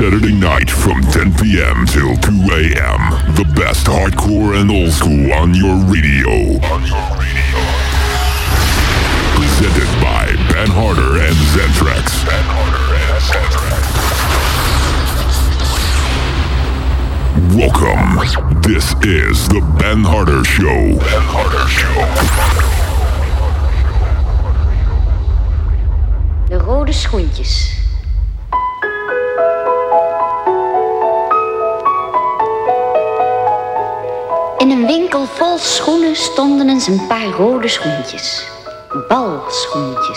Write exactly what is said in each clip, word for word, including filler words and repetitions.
Saturday night from ten p.m. till two a.m. The best hardcore and old school on your radio. On your radio. Presented by Ben Harder and Zentrax. Ben Harder and Zentrax. Welcome. This is the Ben Harder Show. Ben Harder Show. De rode schoentjes. In een winkel vol schoenen stonden eens een paar rode schoentjes. Balschoentjes.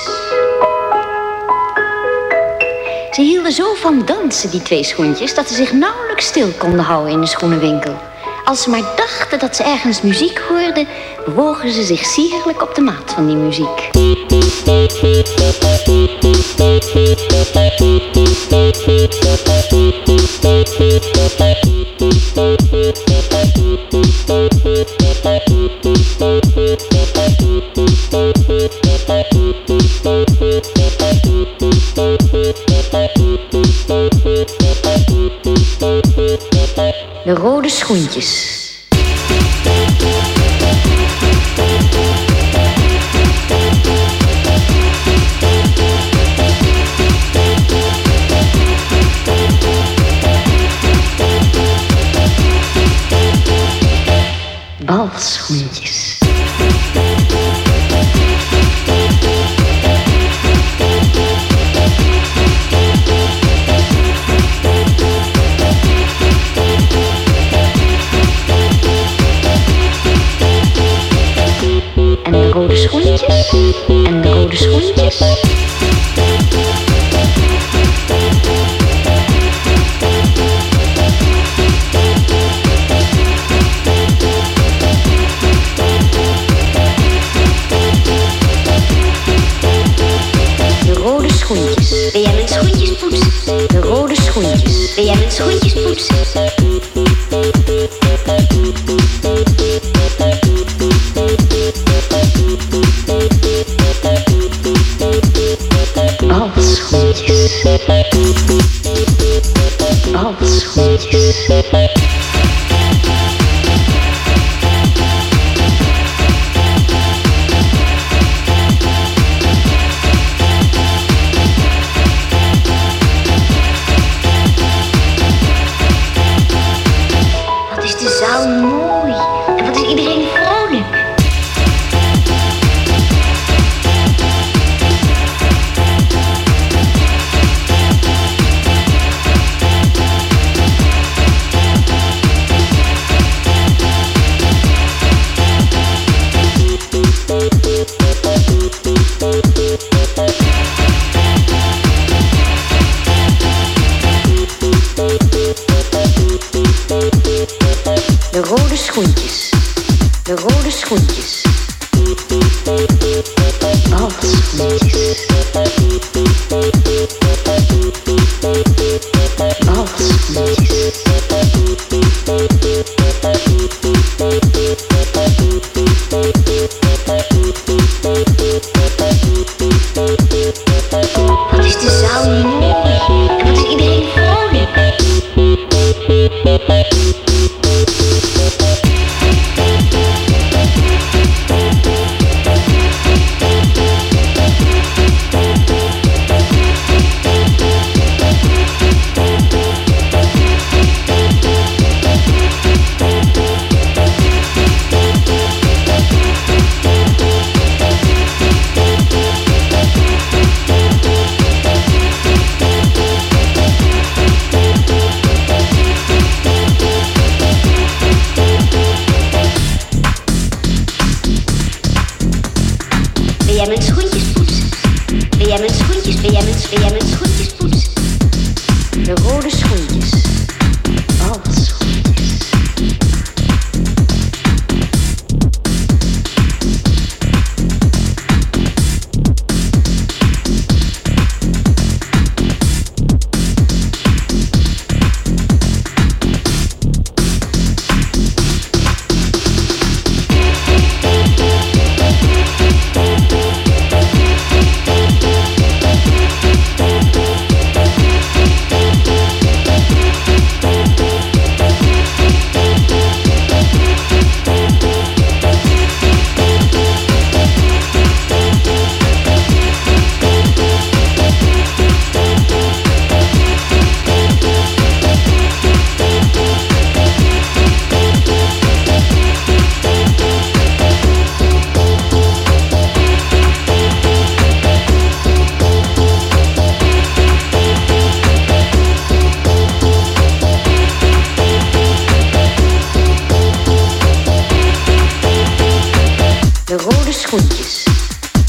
Ze hielden zo van dansen, die twee schoentjes, dat ze zich nauwelijks stil konden houden in de schoenenwinkel. Als ze maar dachten dat ze ergens muziek hoorden, bewogen ze zich sierlijk op de maat van die muziek. De rode schoentjes. Balschoentjes. En de rode schoentjes. En de rode schoentjes. Schoentjes. Ben jij mijn schoentjes poetsen? De rode schoentjes. Ben jij mijn schoentjes poetsen? Balschoentjes. Balschoentjes. De rode schoentjes. De rode schoentjes. Balschoentjes. Balschoentjes. Wat is de zaal mooi en wat is iedereen vrolijk.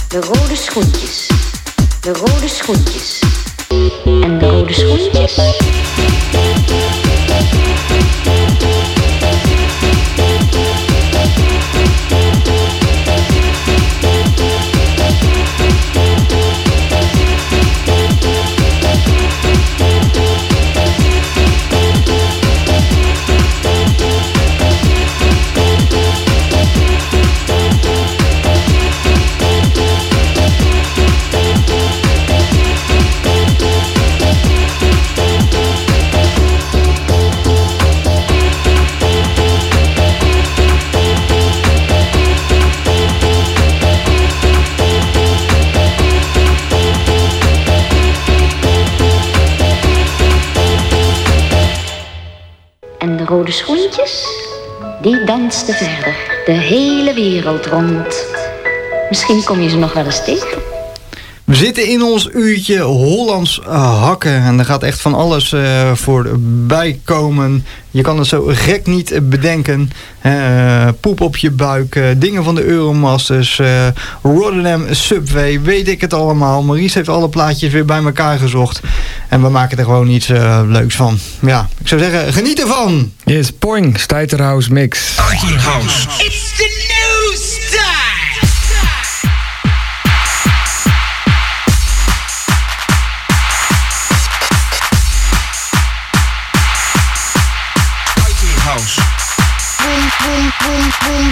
De rode schoentjes. De rode schoentjes. En de rode schoentjes. En de rode schoentjes, die dansten verder, de hele wereld rond. Misschien kom je ze nog wel eens tegen. We zitten in ons uurtje Hollands uh, hakken. En er gaat echt van alles uh, voorbij komen. Je kan het zo gek niet bedenken. Uh, poep op je buik, uh, dingen van de Euromasters, uh, Rotterdam Subway, weet ik het allemaal. Maurice heeft alle plaatjes weer bij elkaar gezocht. En we maken er gewoon iets uh, leuks van. Ja, ik zou zeggen, geniet ervan! Yes, Poing, Stijterhouse Mix. Stijterhouse. It's the new style! House. Boom, boom, boom, boom.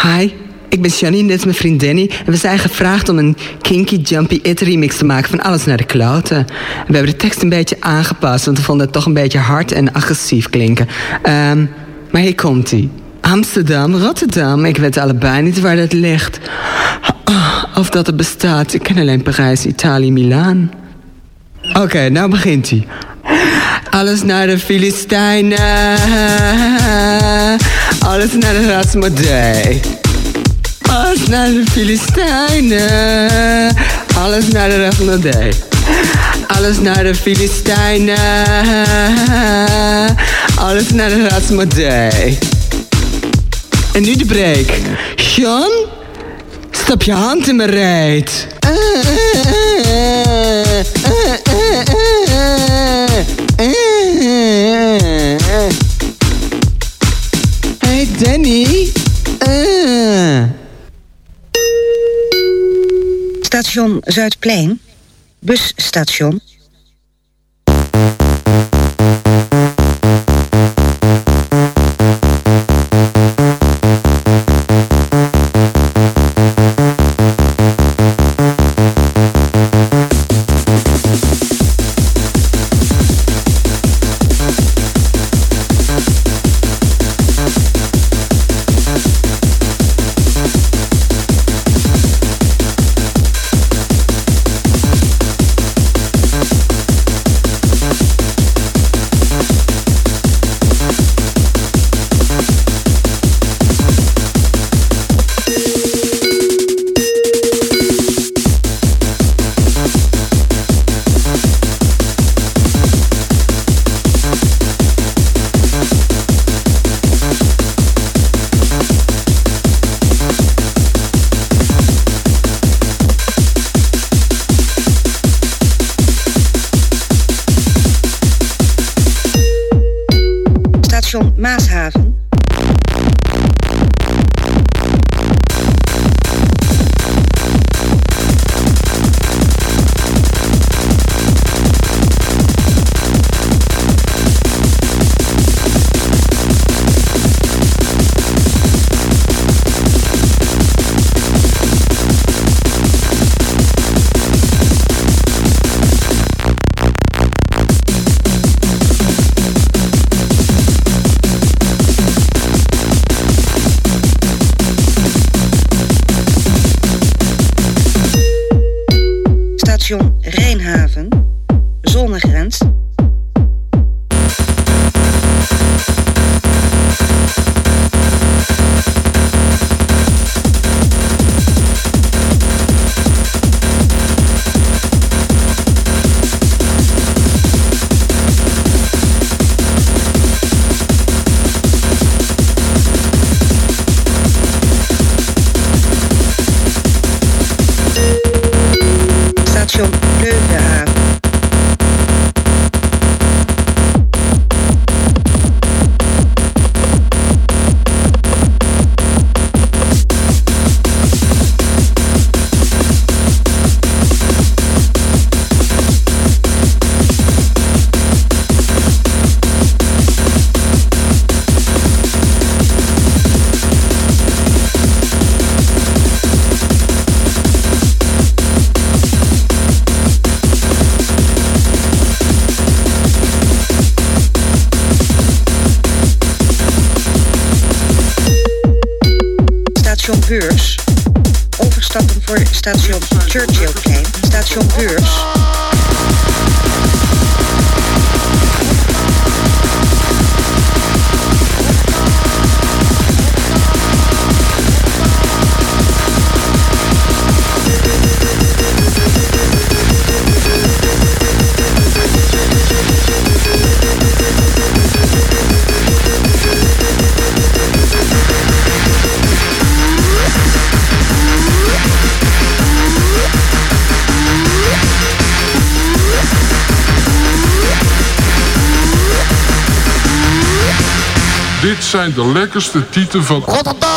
Hi, ik ben Janine, dit is mijn vriend Danny. En we zijn gevraagd om een kinky, jumpy it remix te maken van Alles naar de Kloten. We hebben de tekst een beetje aangepast, want we vonden het toch een beetje hard en agressief klinken. Um, maar hier komt-ie. Amsterdam, Rotterdam, ik weet allebei niet waar dat ligt. Oh, of dat het bestaat, ik ken alleen Parijs, Italië, Milaan. Oké, okay, nou begint hij. Alles naar de Filistijnen, alles naar de Rasmodee. Alles naar de Filistijnen, alles naar de Rasmodee. Alles naar de Filistijnen, alles naar de Rasmodee. En nu de break. Sean, stap je hand in mijn reet. Hey Danny. Uh. Station Zuidplein. Busstation. Station Maashaven. Station Rijnhaven, Zonnegrens. Station Leuvenhaven. Station Beurs. Overstappen voor station Churchillplein. Station Beurs. Dit zijn de lekkerste tieten van Rotterdam!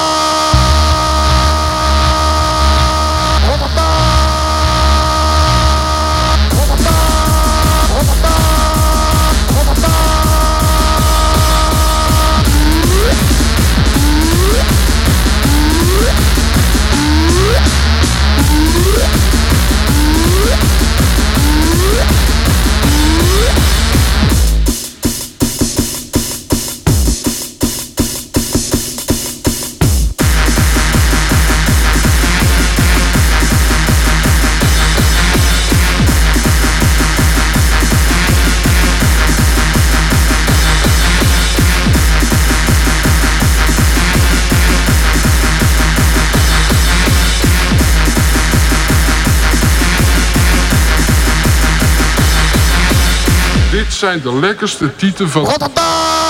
zijn de lekkerste tieten van Rotterdam!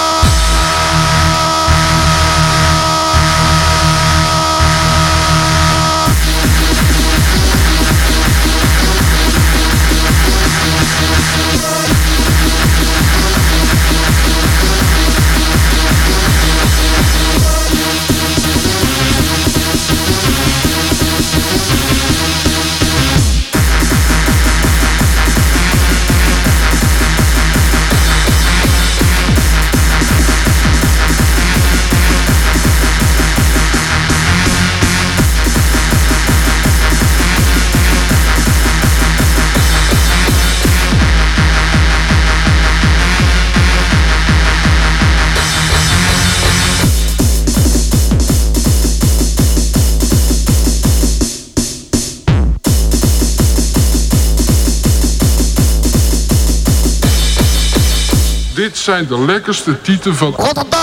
Dit zijn de lekkerste tieten van Rotterdam!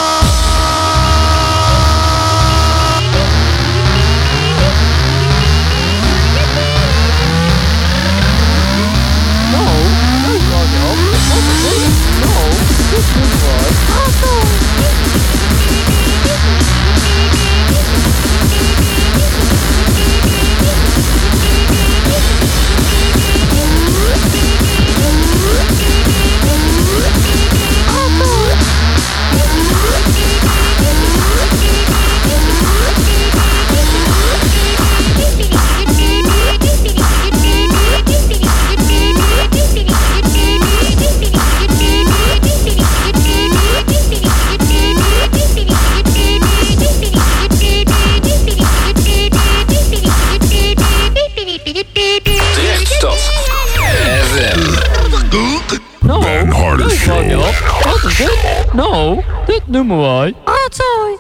Nou, dit noemen wij Atzooi.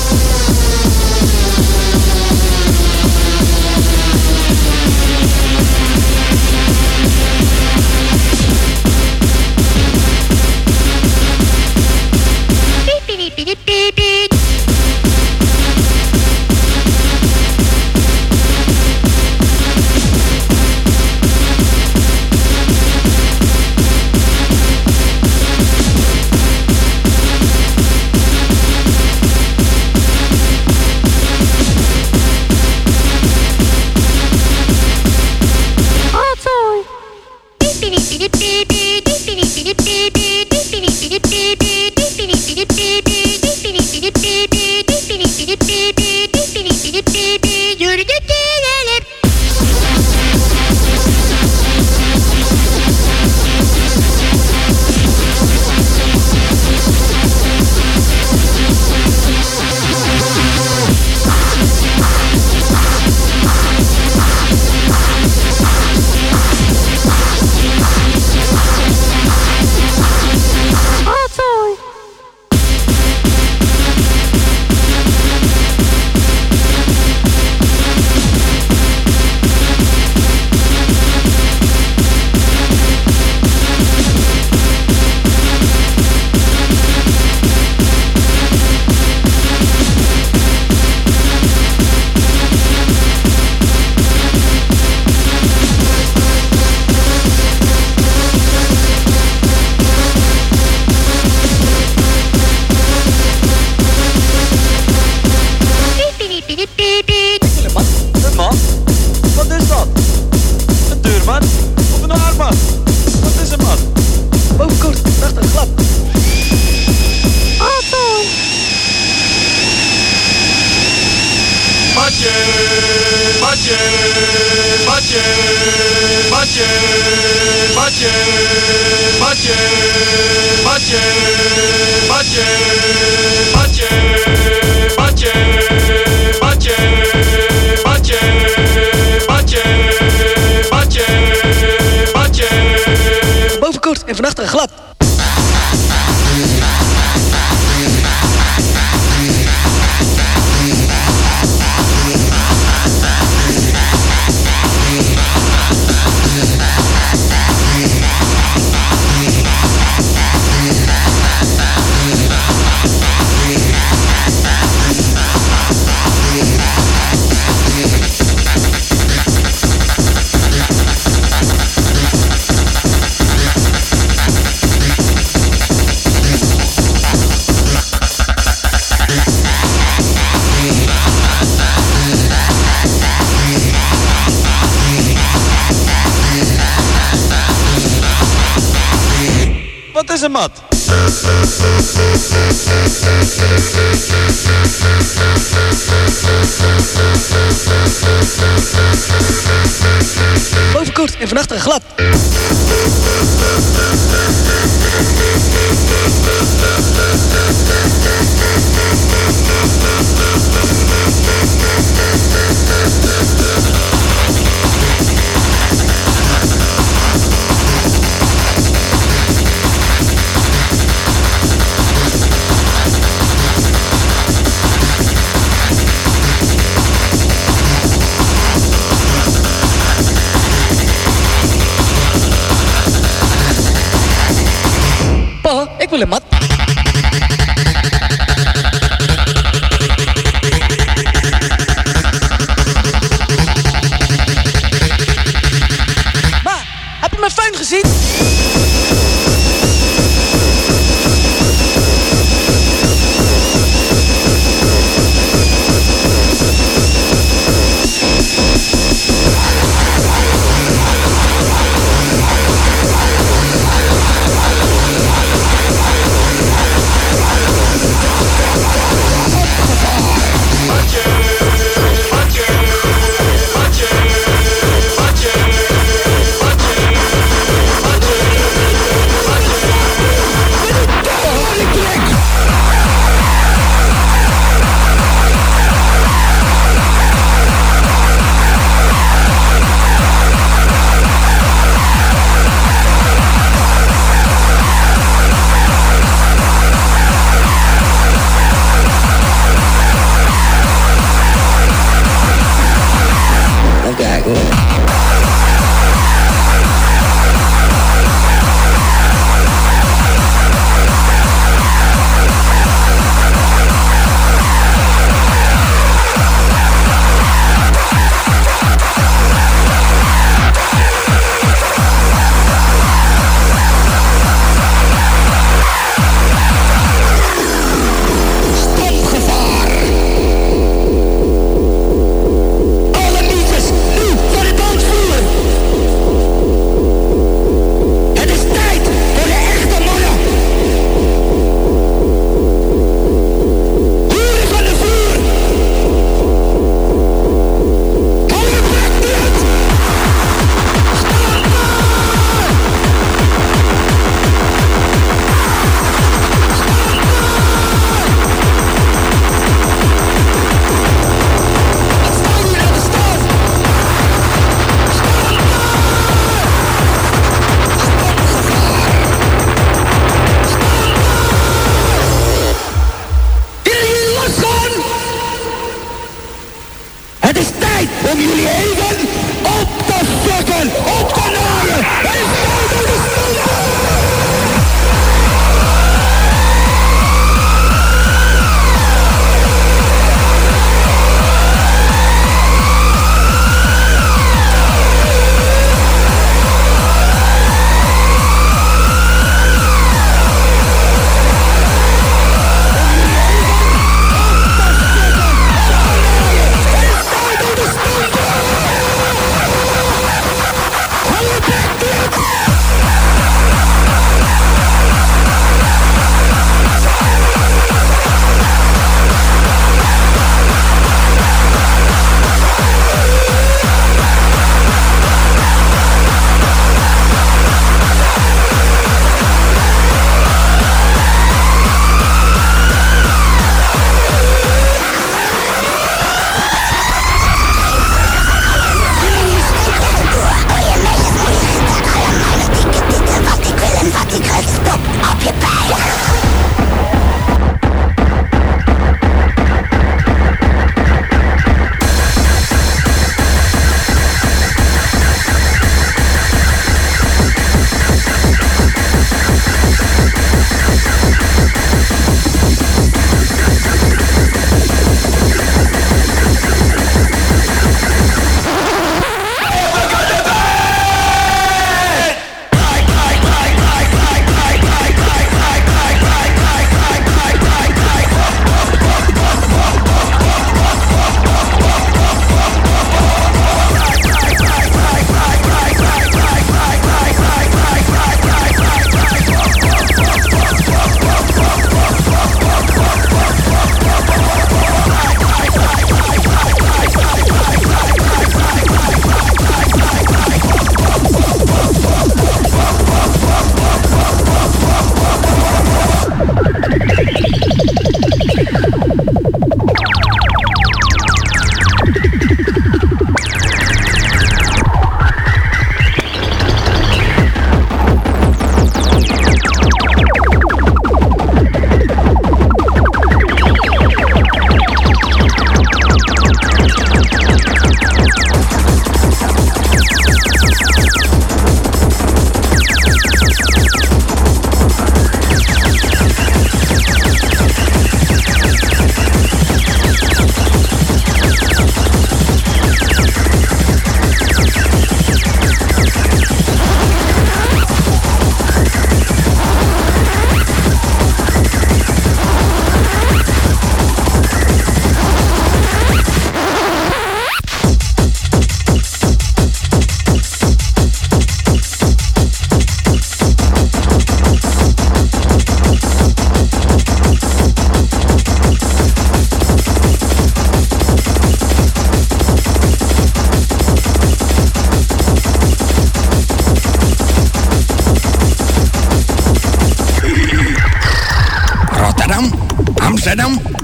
Bovenkort en van achteren glad. is een mat? Bovenkort en van achteren glad. Ik wil een mat. Ma, heb je mijn föhn gezien?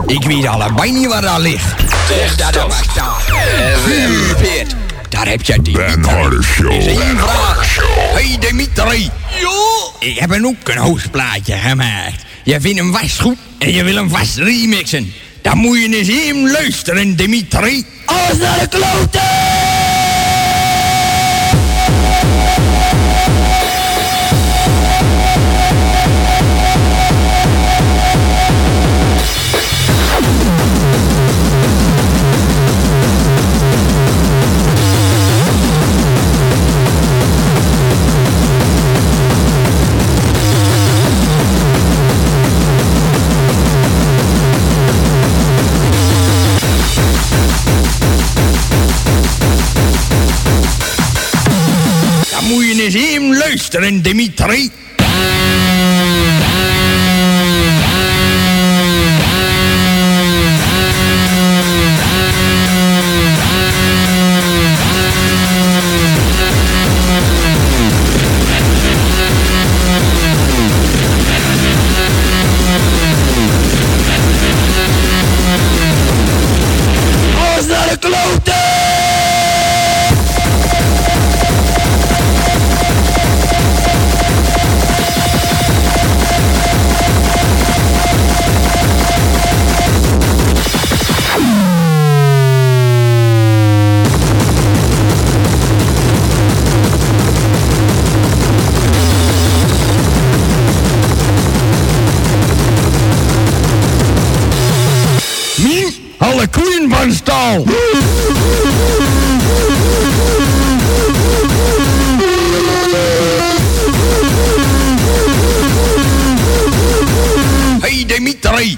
Ik weet allebei niet waar dat ligt. Zeg dat dat was daar. Peert, daar heb je die. Ben Harder Show. Is één vraag. Hey Dimitri. Jo. Ik heb een ook een houseplaatje gemaakt. Je vindt hem vast goed en je wil hem vast remixen. Dan moet je eens even luisteren, Dimitri. Alles naar de kloten! Moet je eens even luisteren, Dimitri. Alles naar de kloten! Alle koeien van stal! Hey Dimitri!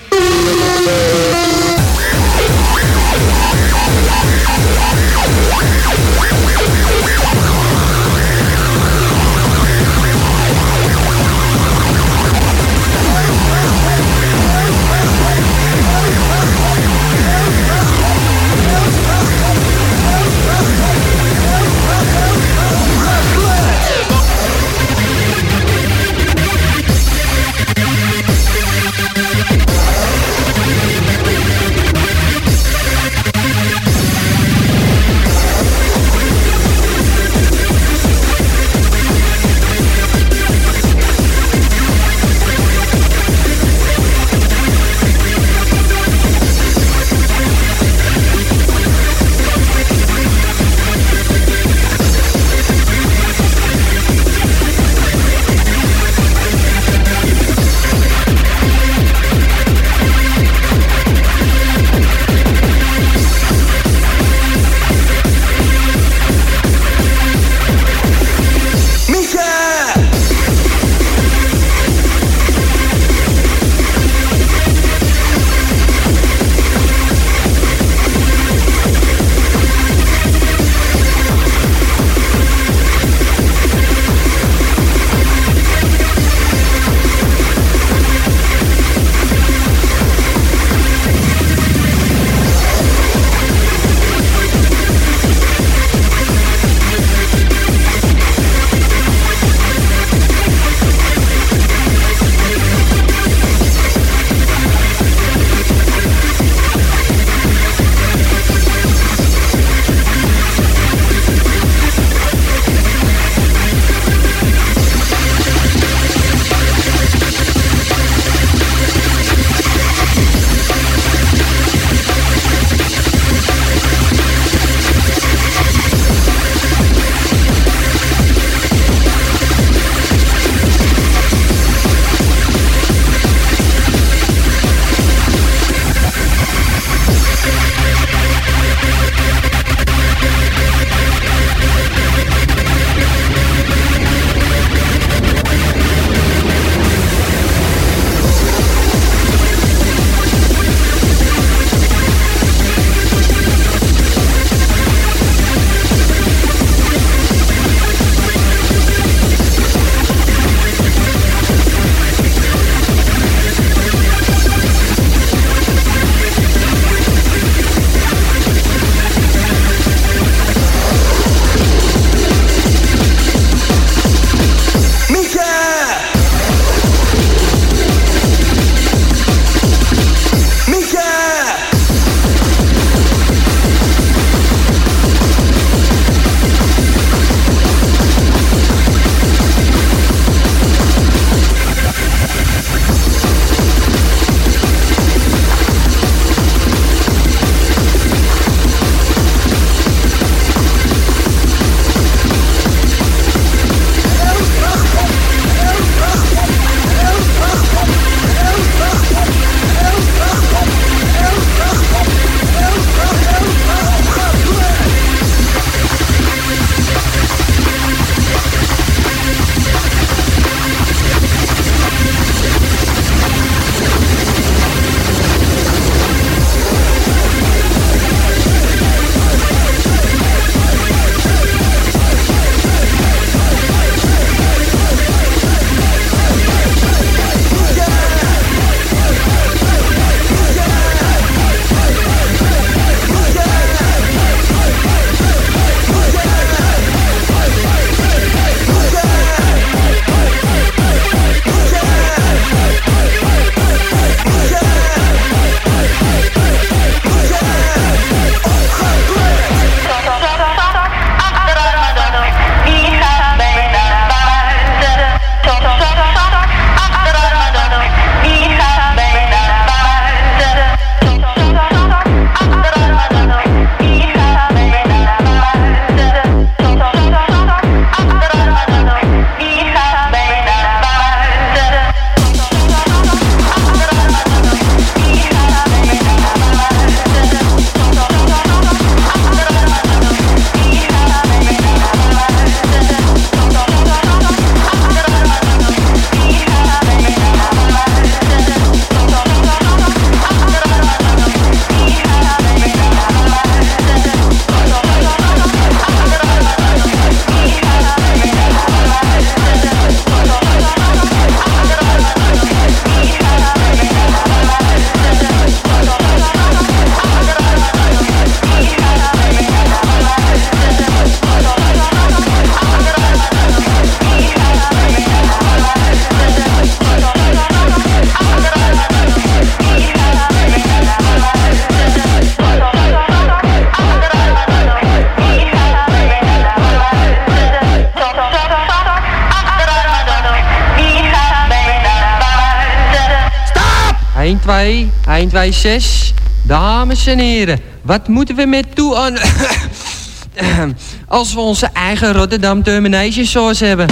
twee, een, twee, zes. Dames en heren, wat moeten we met toe aan... als we onze eigen Rotterdam Termination Sauce hebben?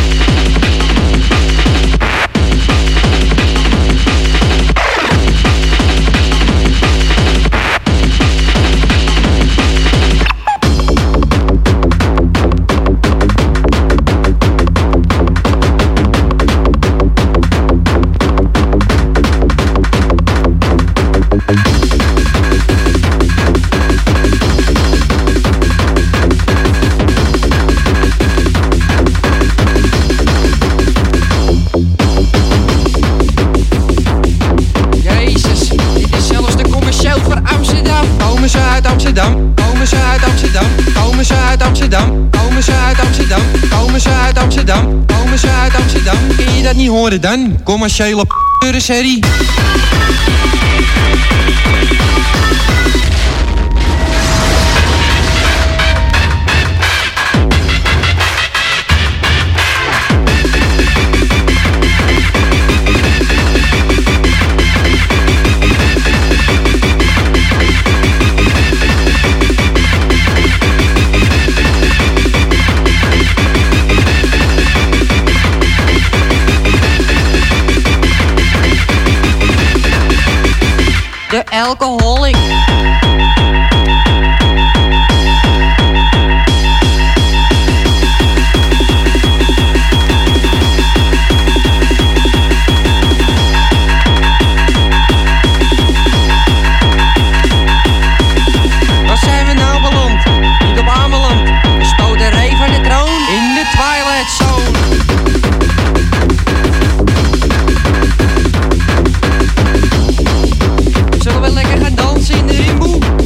Amsterdam, komen ze uit Amsterdam, komen ze uit Amsterdam, komen ze uit Amsterdam, komen ze uit Amsterdam, komen ze uit Amsterdam. Kun je dat niet horen dan? Commerciële p***serie. De alcoholic. Waar zijn we nou beland? Niet op Ameland. We stoten ree van de troon in de Twilight Zone. Zullen we lekker gaan dansen in de rimboe?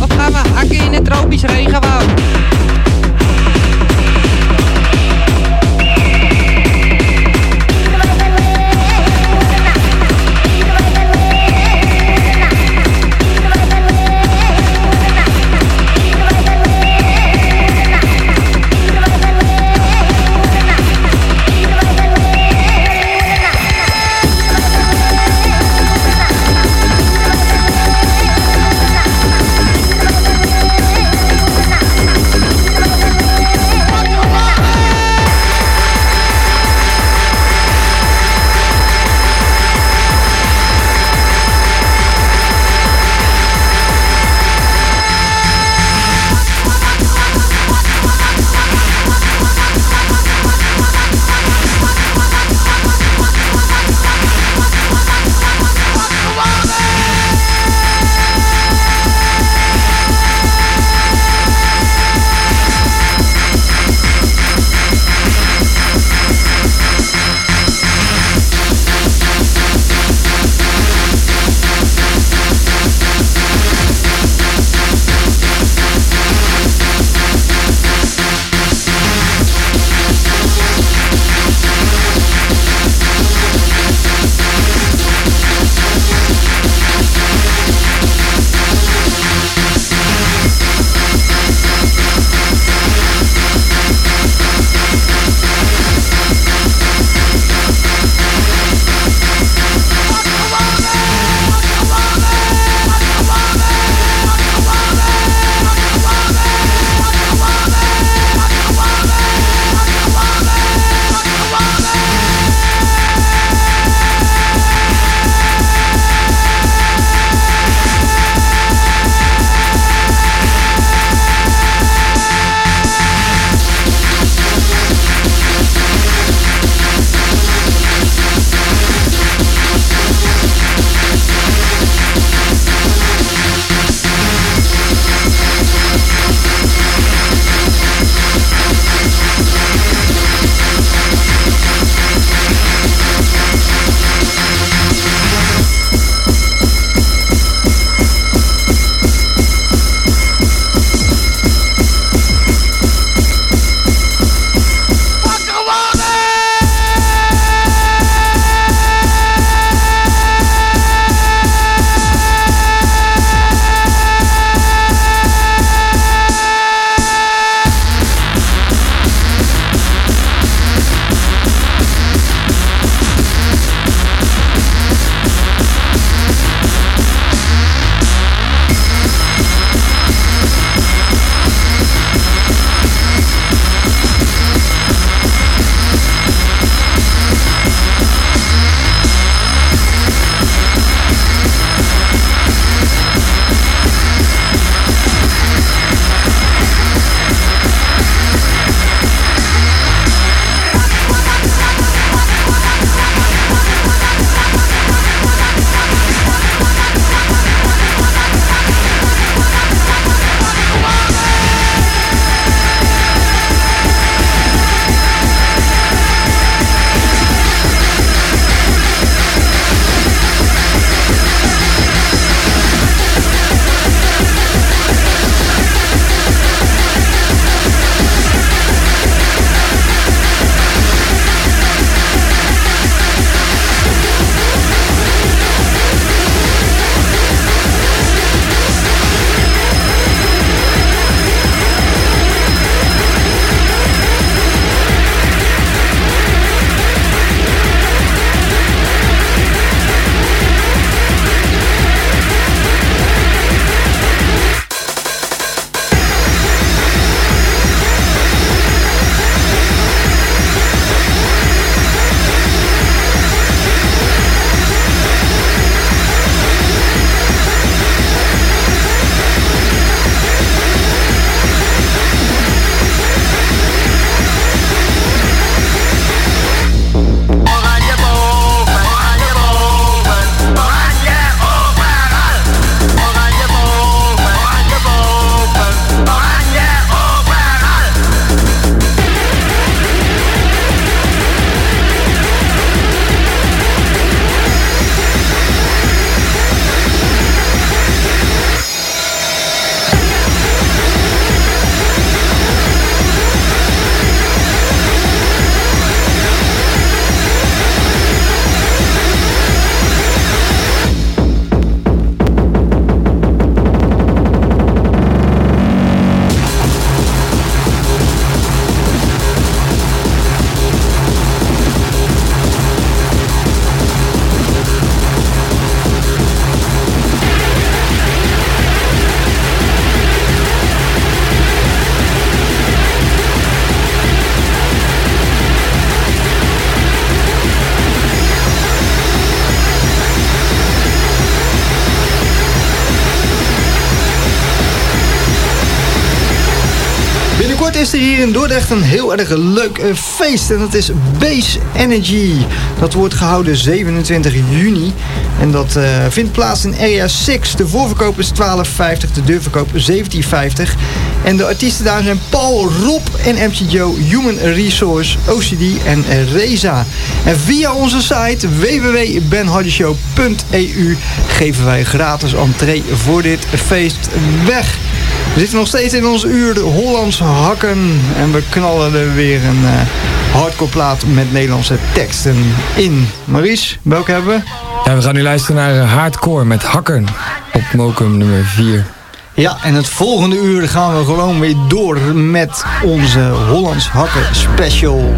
Binnenkort is er hier in Dordrecht een heel erg leuk uh, feest. En dat is Base Energy. Dat wordt gehouden zevenentwintig juni. En dat uh, vindt plaats in Area zes. De voorverkoop is twaalf vijftig, de deurverkoop zeventien vijftig. En de artiesten daar zijn Paul, Rob en M C Joe, Human Resource, O C D en Reza. En via onze site w w w punt ben hardy show punt e u geven wij gratis entree voor dit feest weg. We zitten nog steeds in ons uur Hollands hakken. En we knallen er weer een uh, hardcore plaat met Nederlandse teksten in. Maurice, welke hebben we? Ja, we gaan nu luisteren naar uh, Hardcore met Hakken op Mokum nummer vier. Ja, en het volgende uur gaan we gewoon weer door met onze Hollands hakken special.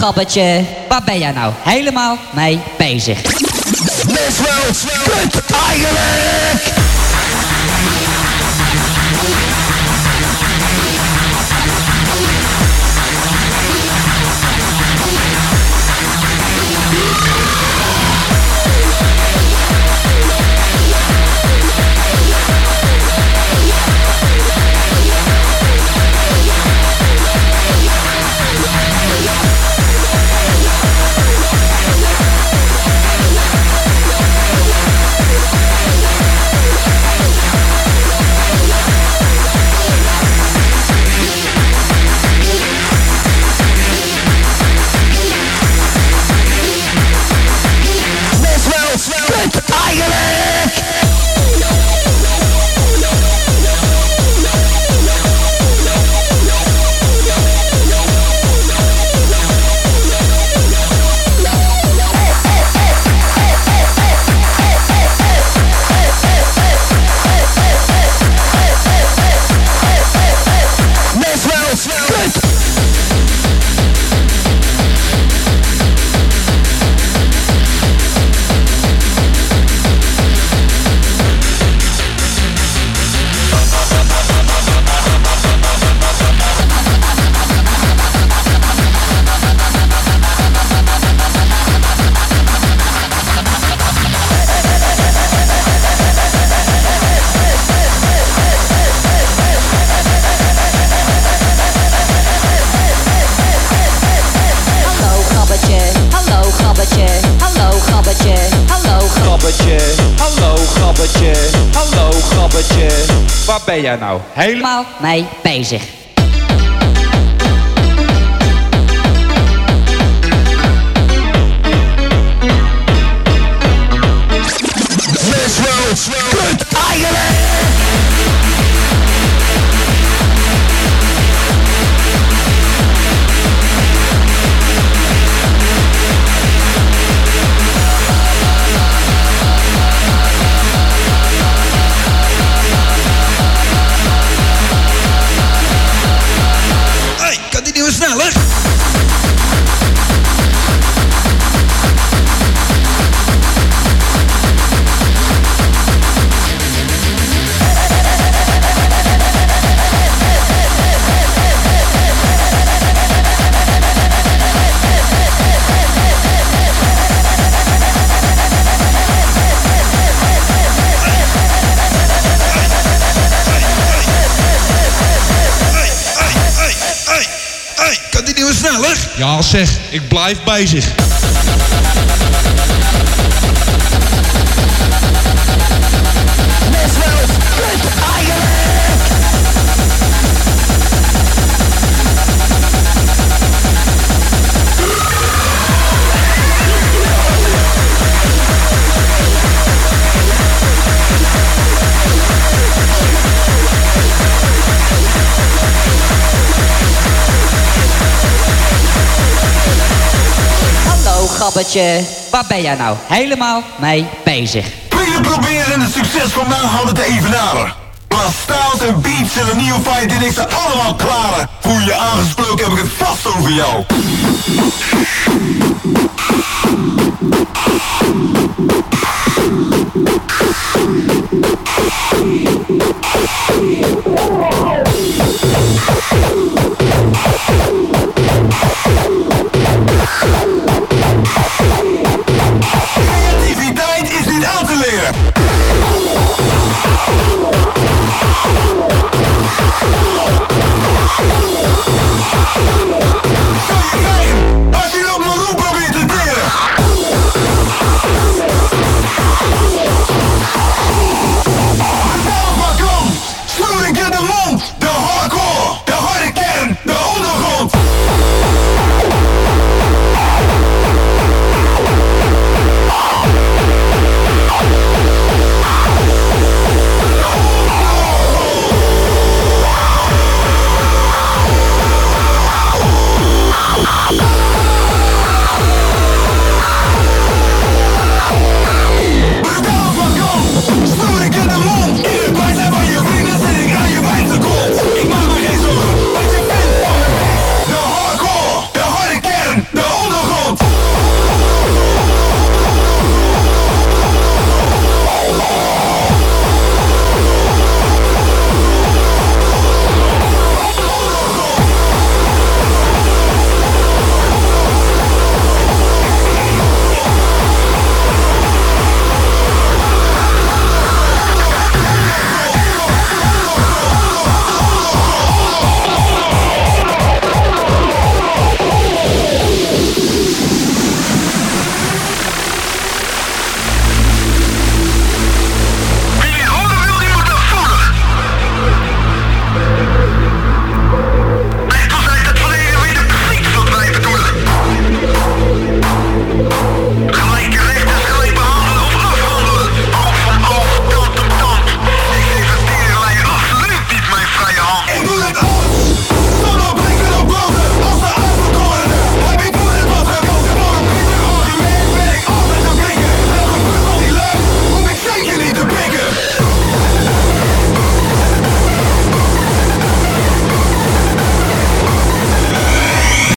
gabbertje, waar ben jij nou helemaal mee bezig? Best wel kut eigenlijk! Waar ben jij nou helemaal mee bezig? Best wel kut eigenlijk! Sneller! Sneller? Ja zeg, ik blijf bezig. Best wel kut eigenlijk! Gabbertje, waar ben jij nou helemaal mee bezig? Jullie proberen het succes van mijn handen te evenaren. Maar styles en beats en een nieuwe fight die ik ze allemaal klaren. Voel je aangesproken, heb ik het vast over jou.